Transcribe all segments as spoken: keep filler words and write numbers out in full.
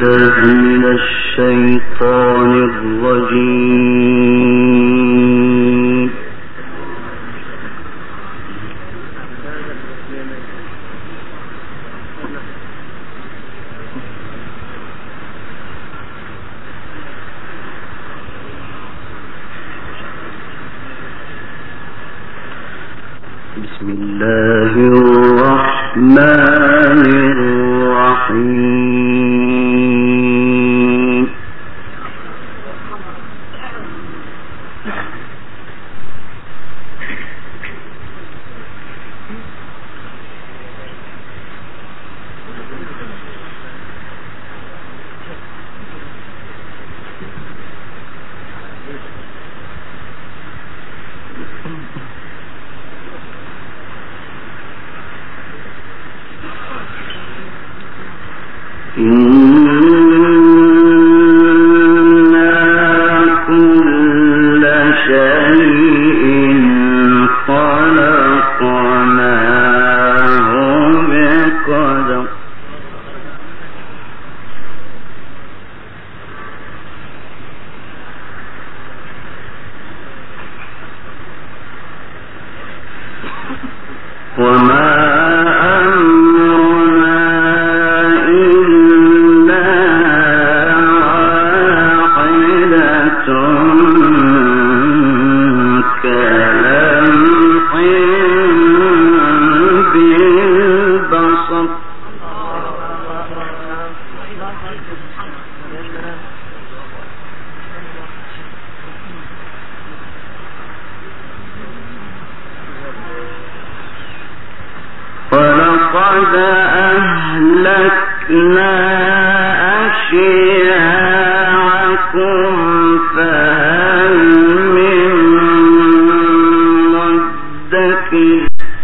بالله من الشيطان الرجيم. بسم الله الرحمن الرحيم. ولقد أهلكنا أشياعكم فهل من مدكر.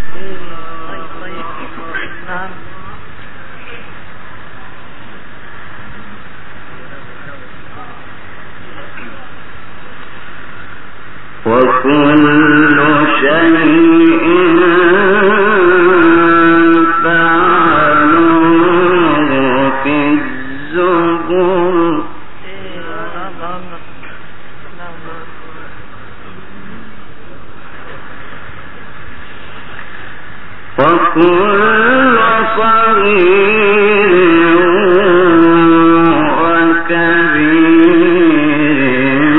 وكل شيء فعلوه في الزبر. وكل صغير وكبير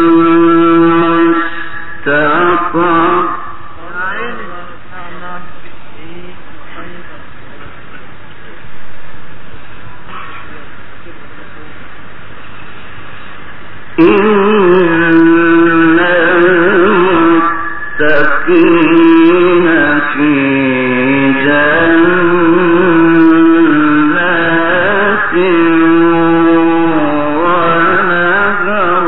مستطر. إن المتقين في جنات ونهر.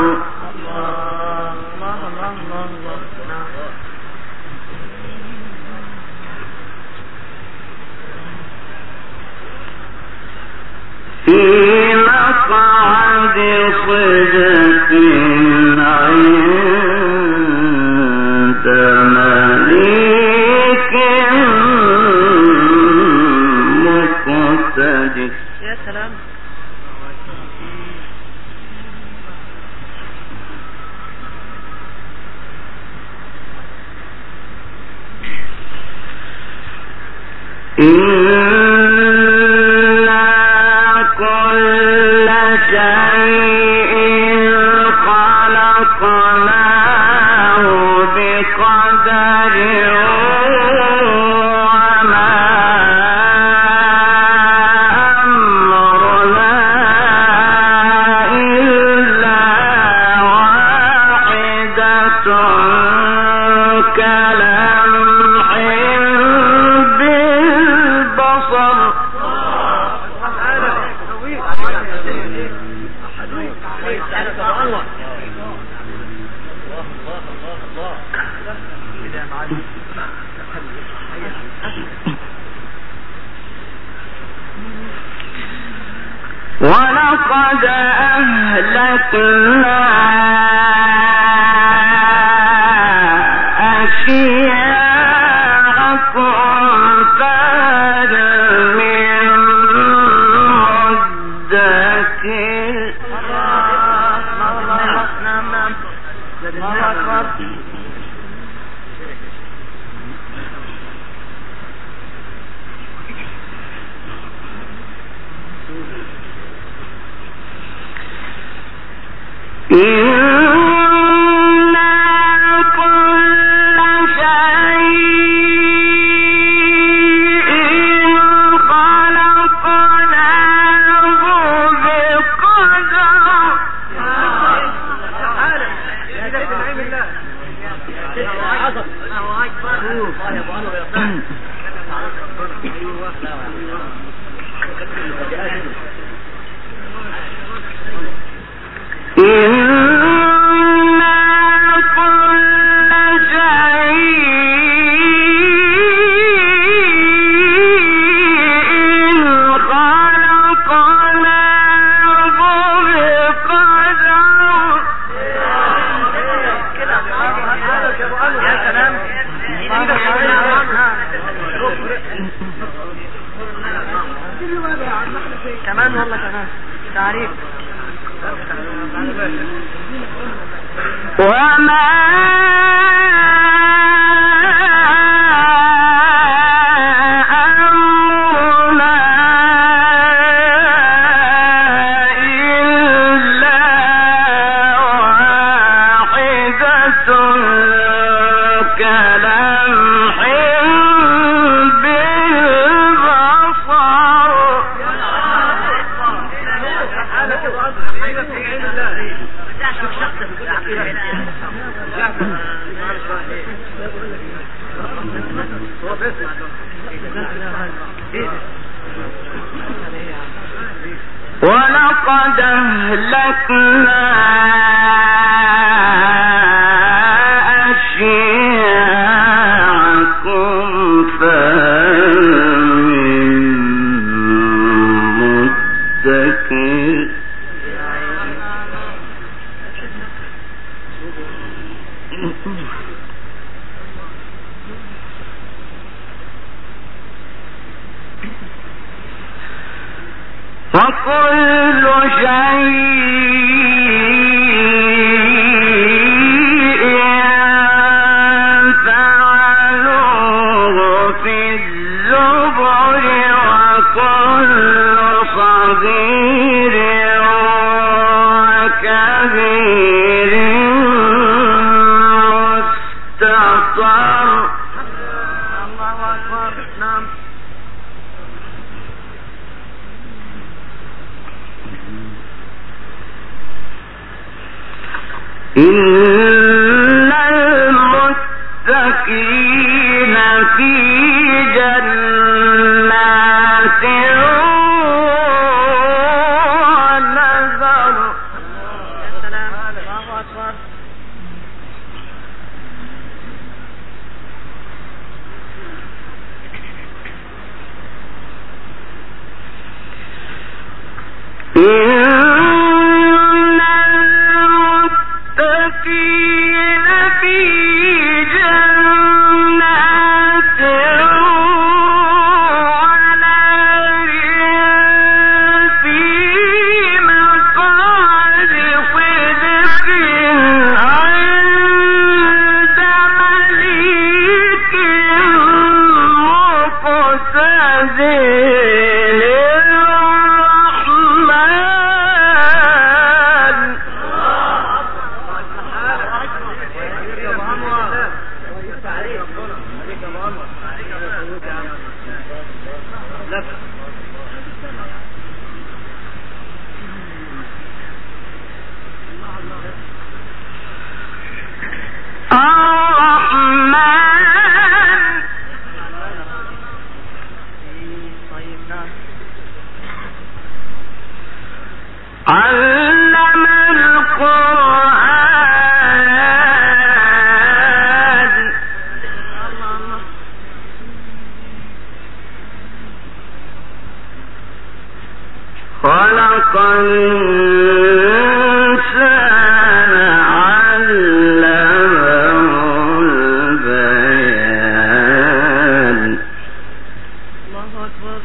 في مقعد صدق عند مليك مقتدر. يا سلام. ولقد أهلكنا أشياعكم فهل من مدكر. كمان والله كمان تعريف وما ولقد أهلكنا أشياعكم فمن مدكر وكل شيء فعلوه في الزبر وكل صغير وكبير مستطر. الله أكبر. نعم. إن المتقين في جنات ونهر. علم القرآن خلق الإنسان علمه البيان. الله أكبر.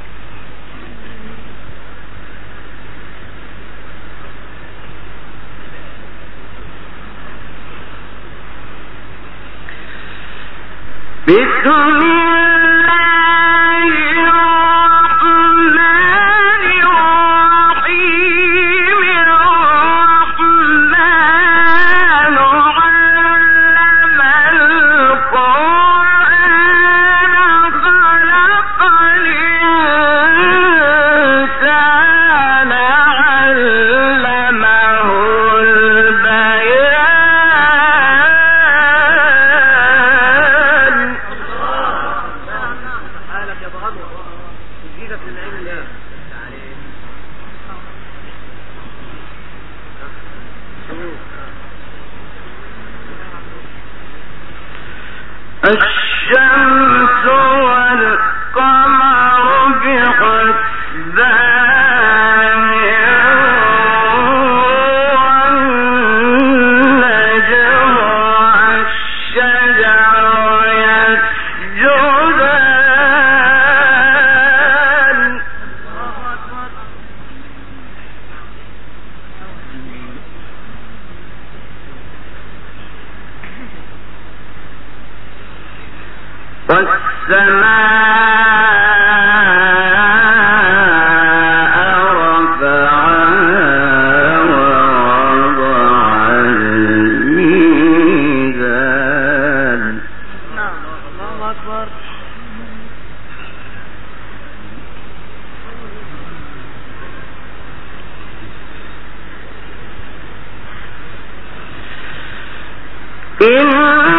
بسم الله الرحمن الرحيم. الرحمن الشمس والقمر بحسبان والنجم والشجر يسجدان والسماء رفعها ووضع الميزان نعم الله أكبر. إن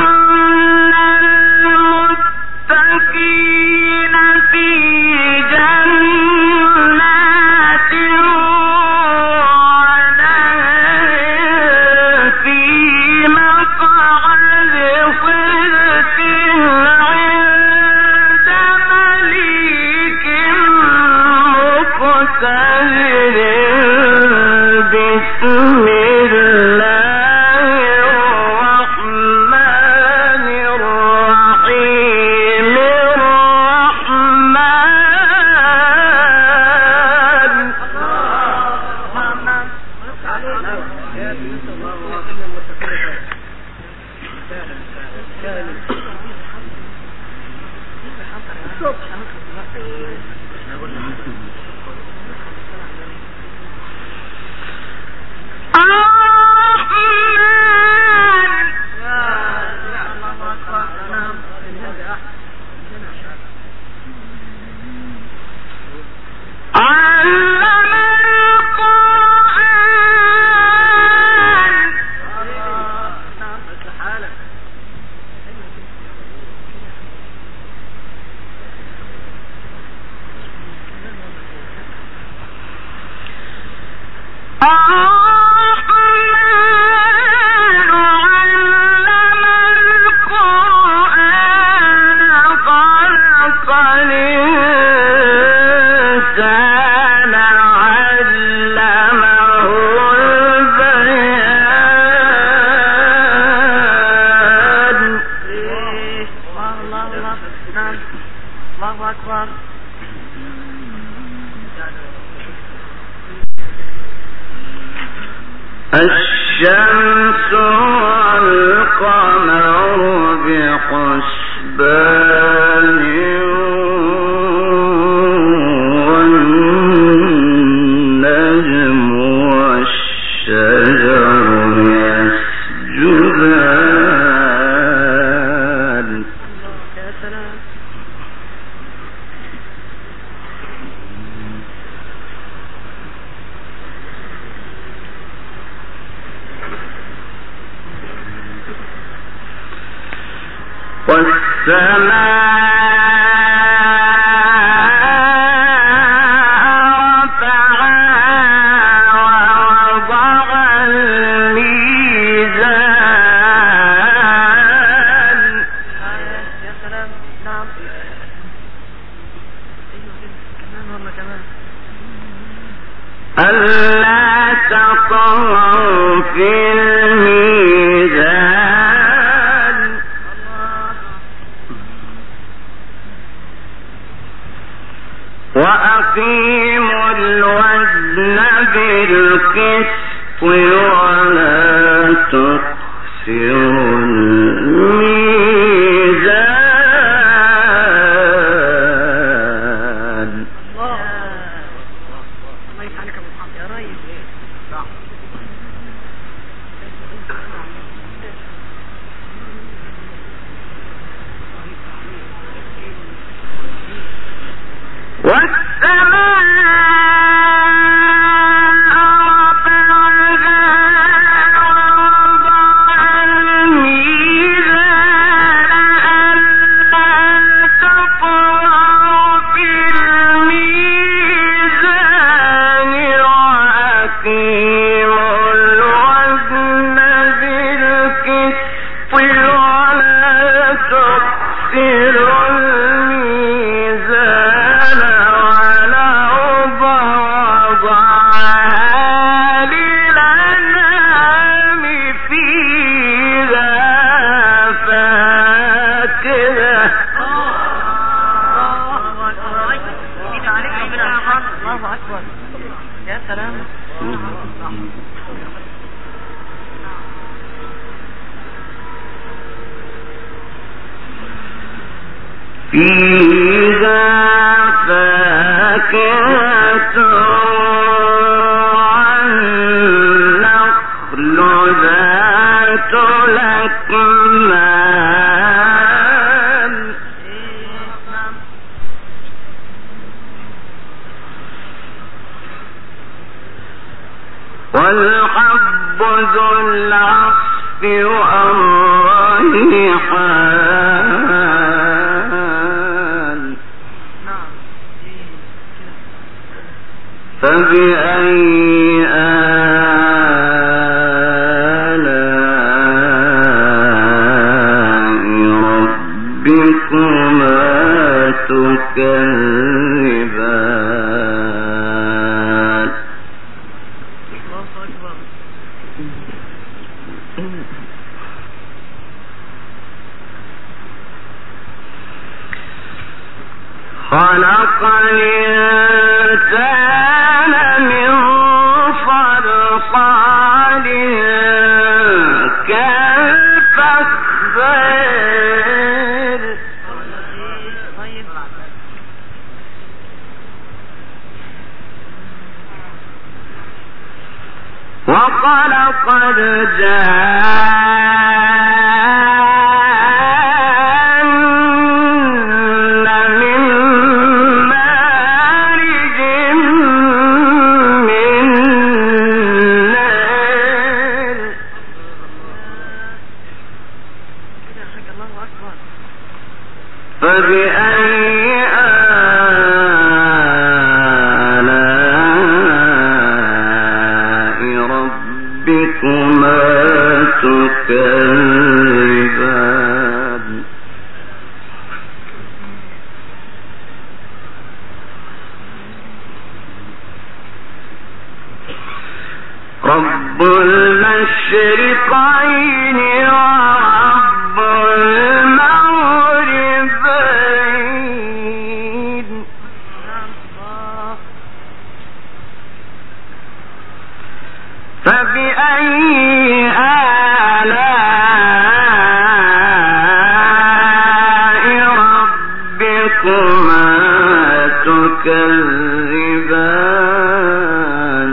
المتقين في جنات ونهر في مقعد صدق عند مليك مقتدر بسم الله الرحمن الرحيم الله أكبر. الشمس والقمر بحسبان والنجم والشجر يسجدان. يا سلام. والسماء رفعها ووضع الميزان. يا سلام. نعم. كمان والله كمان. ألا تطغوا في الميزان وأقيموا الوزن بالقسط ولا تخسروا الميزان. الله يسعدك يا ابو محمد يا ريس. والسماء رفعها ووضع الميزان الله أكبر. يا سلام. فيها فاكهة والنخل ذات الأكمام والحب ذو العصف والريحان فبأي آلاء ربكما تكذبان خلق الإنسان من صلصال كالفخار وخلق الجان من مارج من نار فبأي آلاء ربكما تكذبان رب المشرقين ورب المغربين فبأي آلاء ربكما تكذبان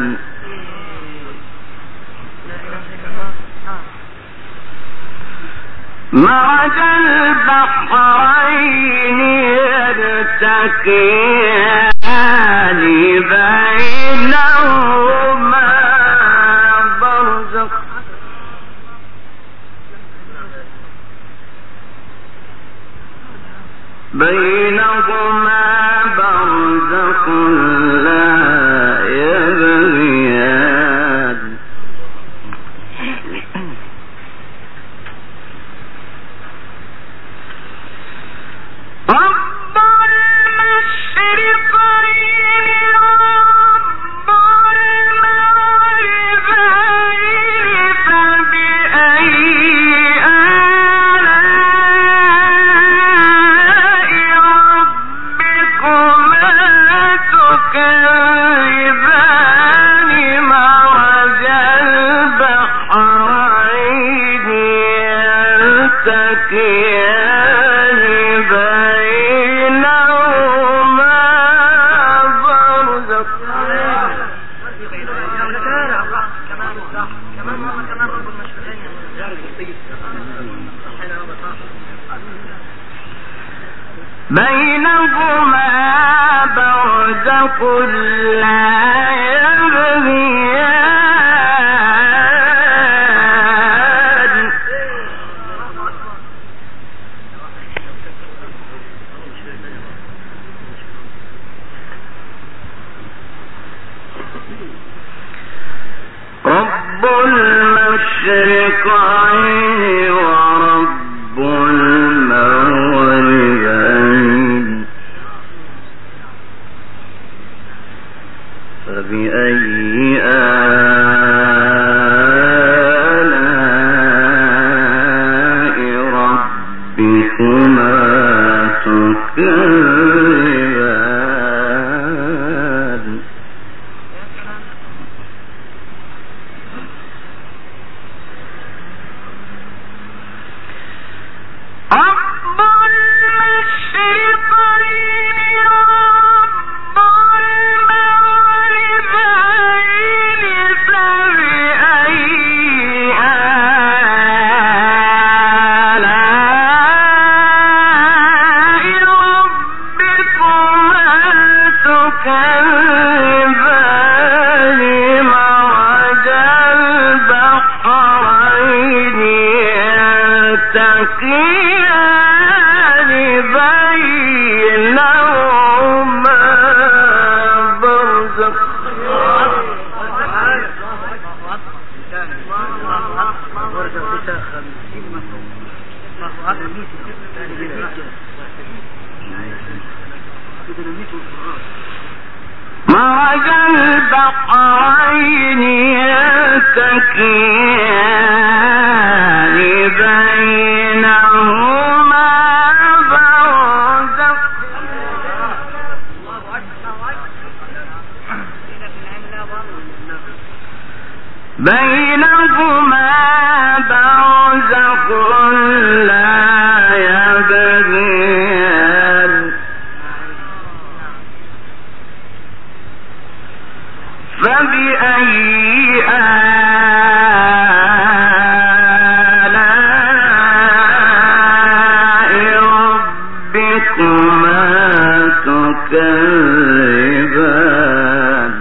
مرج البحرين يلتقيان بينهما برزخ بينهما برزخ لا يبغيان رب المشرقين ورب المغربين فبأي آلاء ربكما تكذبان مرج البحرين يلتقيان بينهما برزخ بينهما برزخ لا يبغيان رب المشرقين ورب المغربين فبأي آلاء ربكما تكذبان مرج البحرين يلتقيان بينهما برزخ بينهما برزخ لا يبغيان فبأي آلاء ربكما تكذبان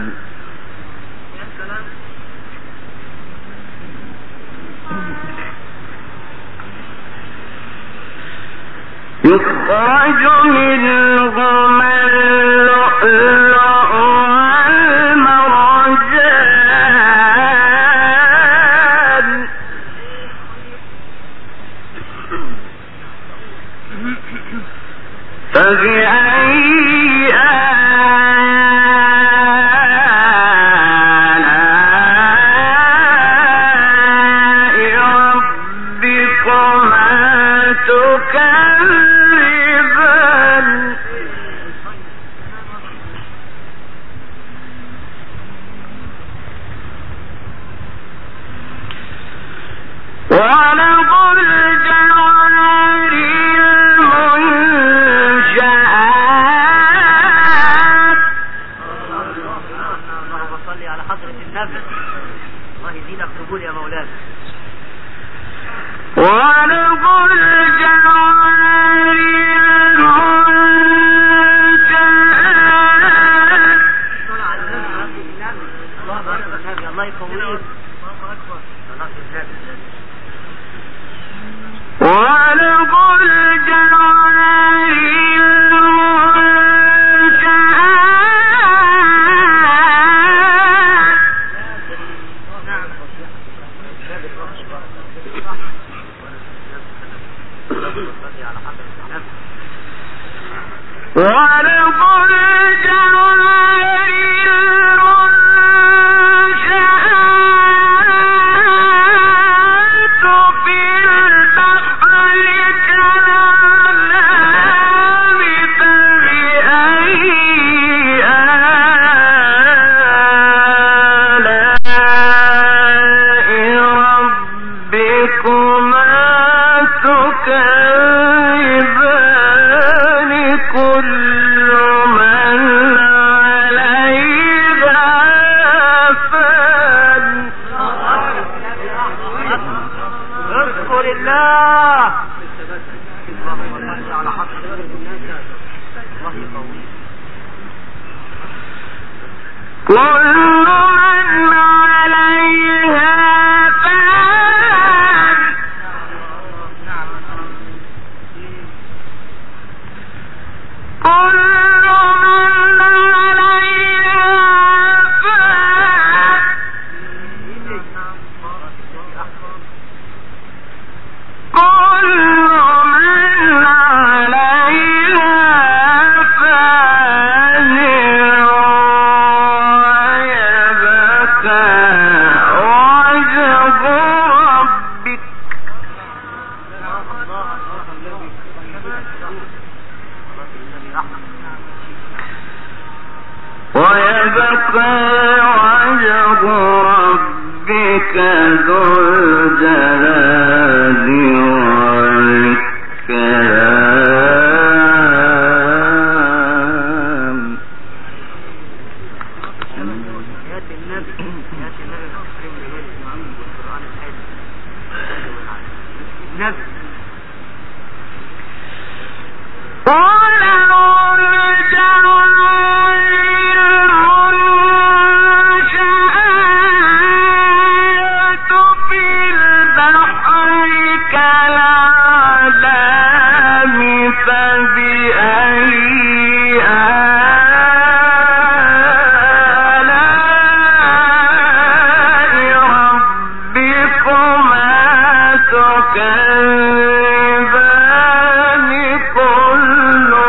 يخرج منهما اللؤلؤ والمرجان فبأي آلاء ربكما تكذبان وله الجوار المنشآت اللهم صل على حضرة النبي. الله يزيدك قبول يا مولانا. وله الجوار المنشآت الله يقويك. وله الجوار وله الجوار المنشآت في البحر كالأعلام فبأي آلاء ربكما تكذبان كل من عليها فان اذكر الله. اللهم صل على حضرة النبي. الله يقويك. كل من عليها فان كل من عليها فان كل من عليها فان ويبقى وجه ربك ويبقى وجه ربك ذو الجلال والإكرام. يات النبي يات النبي الكريم اللي هو القرآن الحلو النبي. وله الجوار المنشآت في البحر كالأعلام فبأي آلاء ربكما تكذبان كل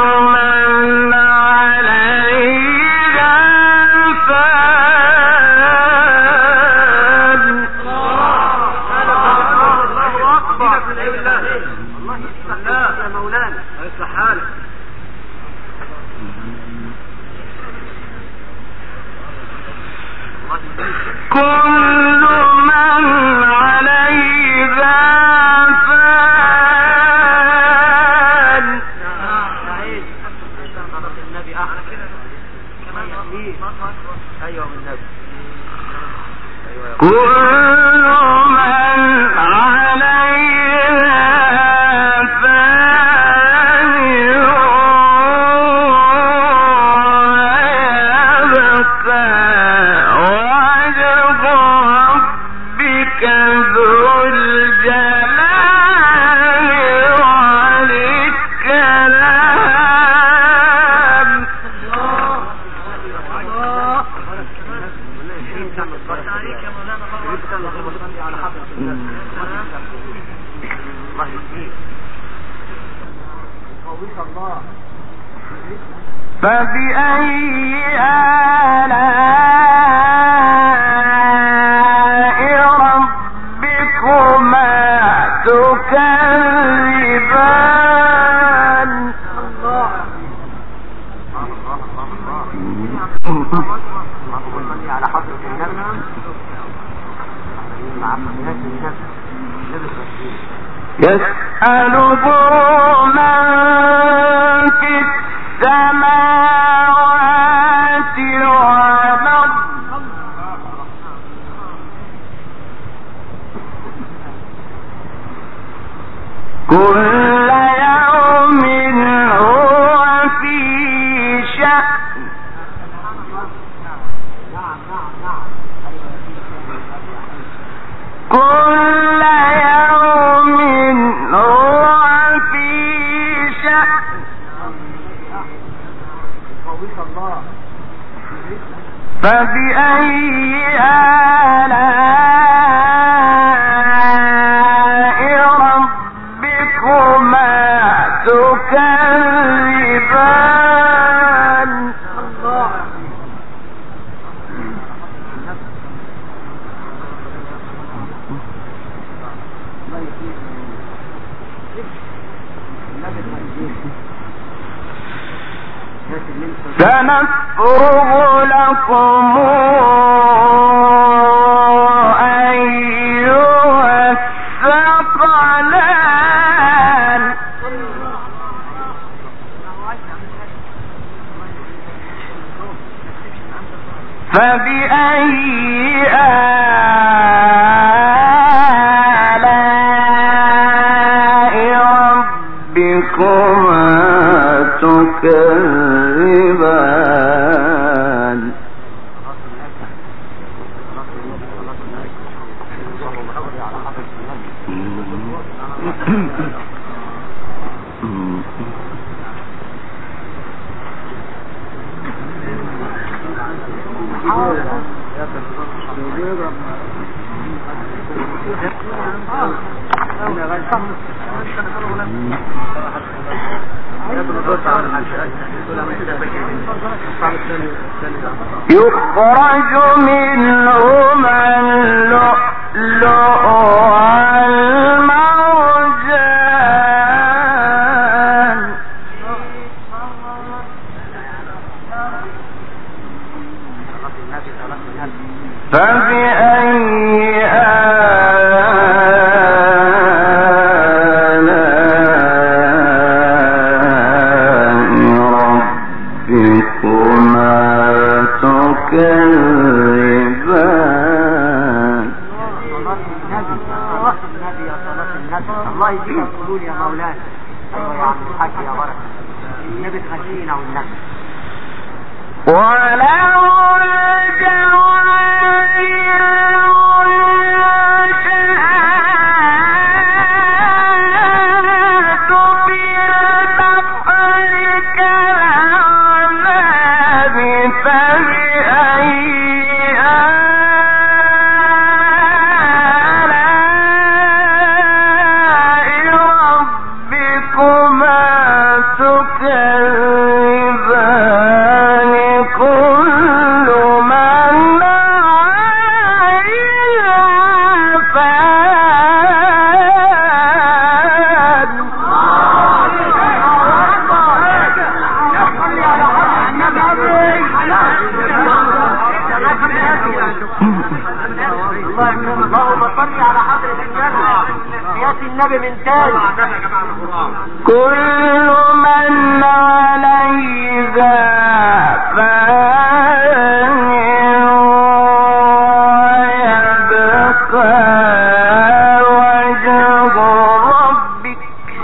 كل من عليها فان. النبي احلى كده كمان ايوه من النبي كل من عليها فان ويبقى وجه ربك ذو الجلال والإكرام. فبأي آلاء ربكما تكذبان. على حضرة النبي يسأله من في السماوات والأرض كل يوم هو في شأن. كل يوم هو في شأن. فبأي آلاء ربكما تكذبان. سنفرغ لكم أيها الثقلان. فبأي آلاء ربكما تكذبان. يخرج منهما اللؤلؤ والمرجان. فبأي تكذبان. الله يجيك القبول يا مولانا. ايوه يا عم الحاج يا بركه النبي تغشينا والنبي. وله الله يكرمك. الله بصلي على حضرة النبي. يا النبي من تاني. كل من عليها فان ويبقى وجه ربك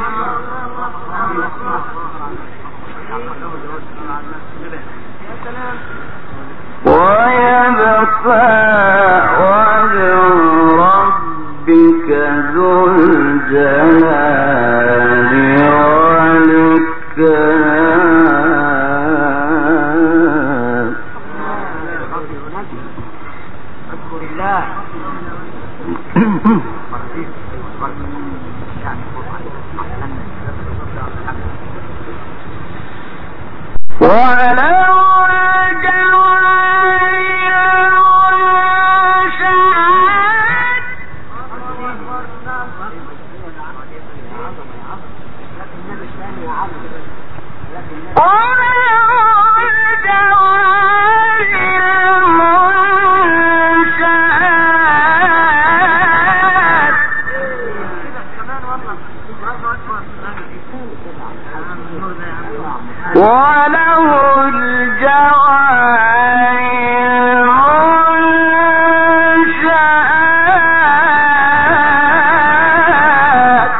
ويبقى وجه ربك ذو الجلال والإكرام. اذكر الله. ولو وله الجوار المنشآت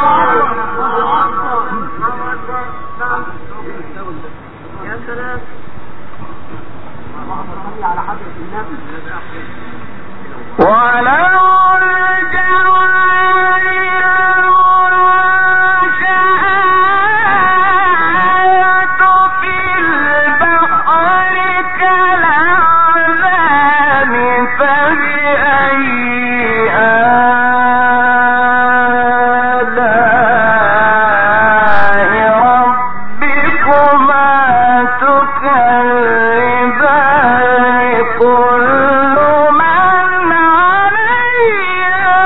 يا سلام. اللهم صل على حضرة النبي. وله الجوار المنشآت في البحر كالأعلام فبأي آلاء ربكما تكذبان كل من عليها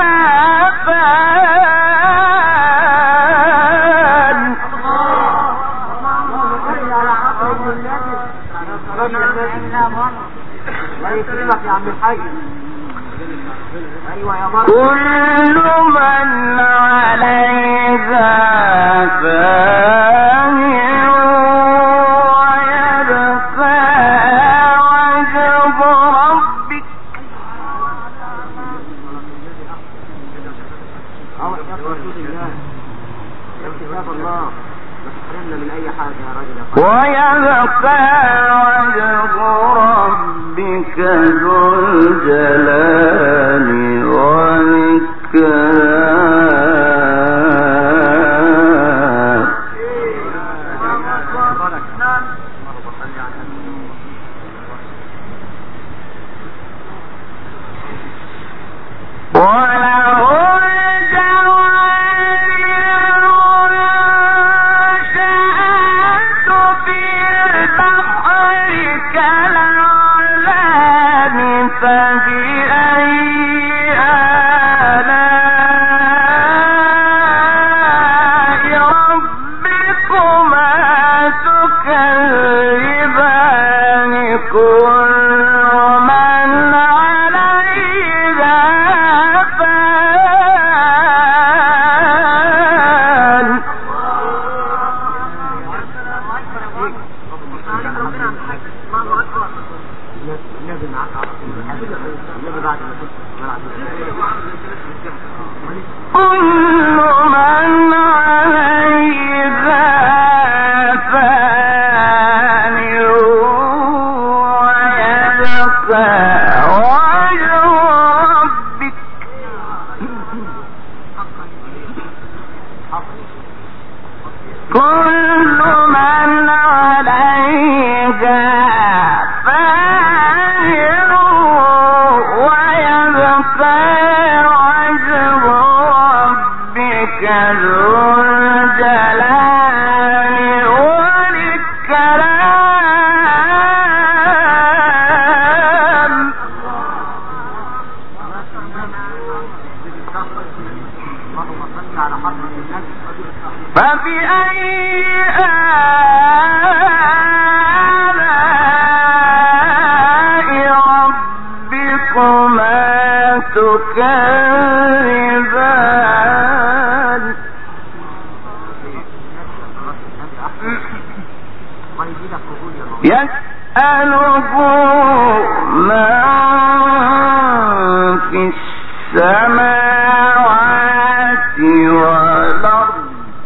فان. الله يكرمك يا عم الحاج. ايوه يا مرحبا. كل من عليها فان ويبقى وجه ربك أو يا رسول الله. يا كتاب الله. ما تحرمنا من اي حاجه يا راجل يا فندم. ويبقى وجه ربك ذو الجلال والإكرام. وله الجوار المنشآت في البحر كالأعلام فبأي آلاء ربكما تكذبان كل من عليها فان. النبي معاك على طول. النبي بعد ما كنت كل من عليها فان ويبقى وجه ربك كل من عليها فان ويبقى وجه ربك ذو الجلال والإكرام. اللهم صل على حضرة النبي. فبأي آلاء ربكما تكذبان يسأله من في السماوات والأرض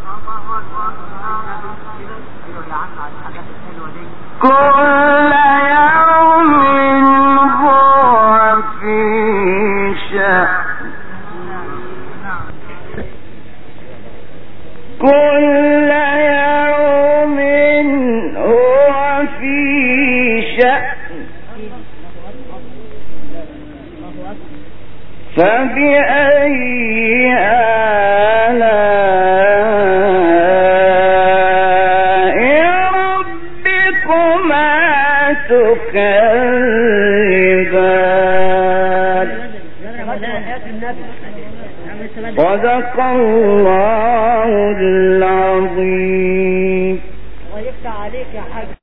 كل يوم هو في شأن كل يوم هو في شأن فبأي آلاء ربكما تكذبان صدق الله العظيم.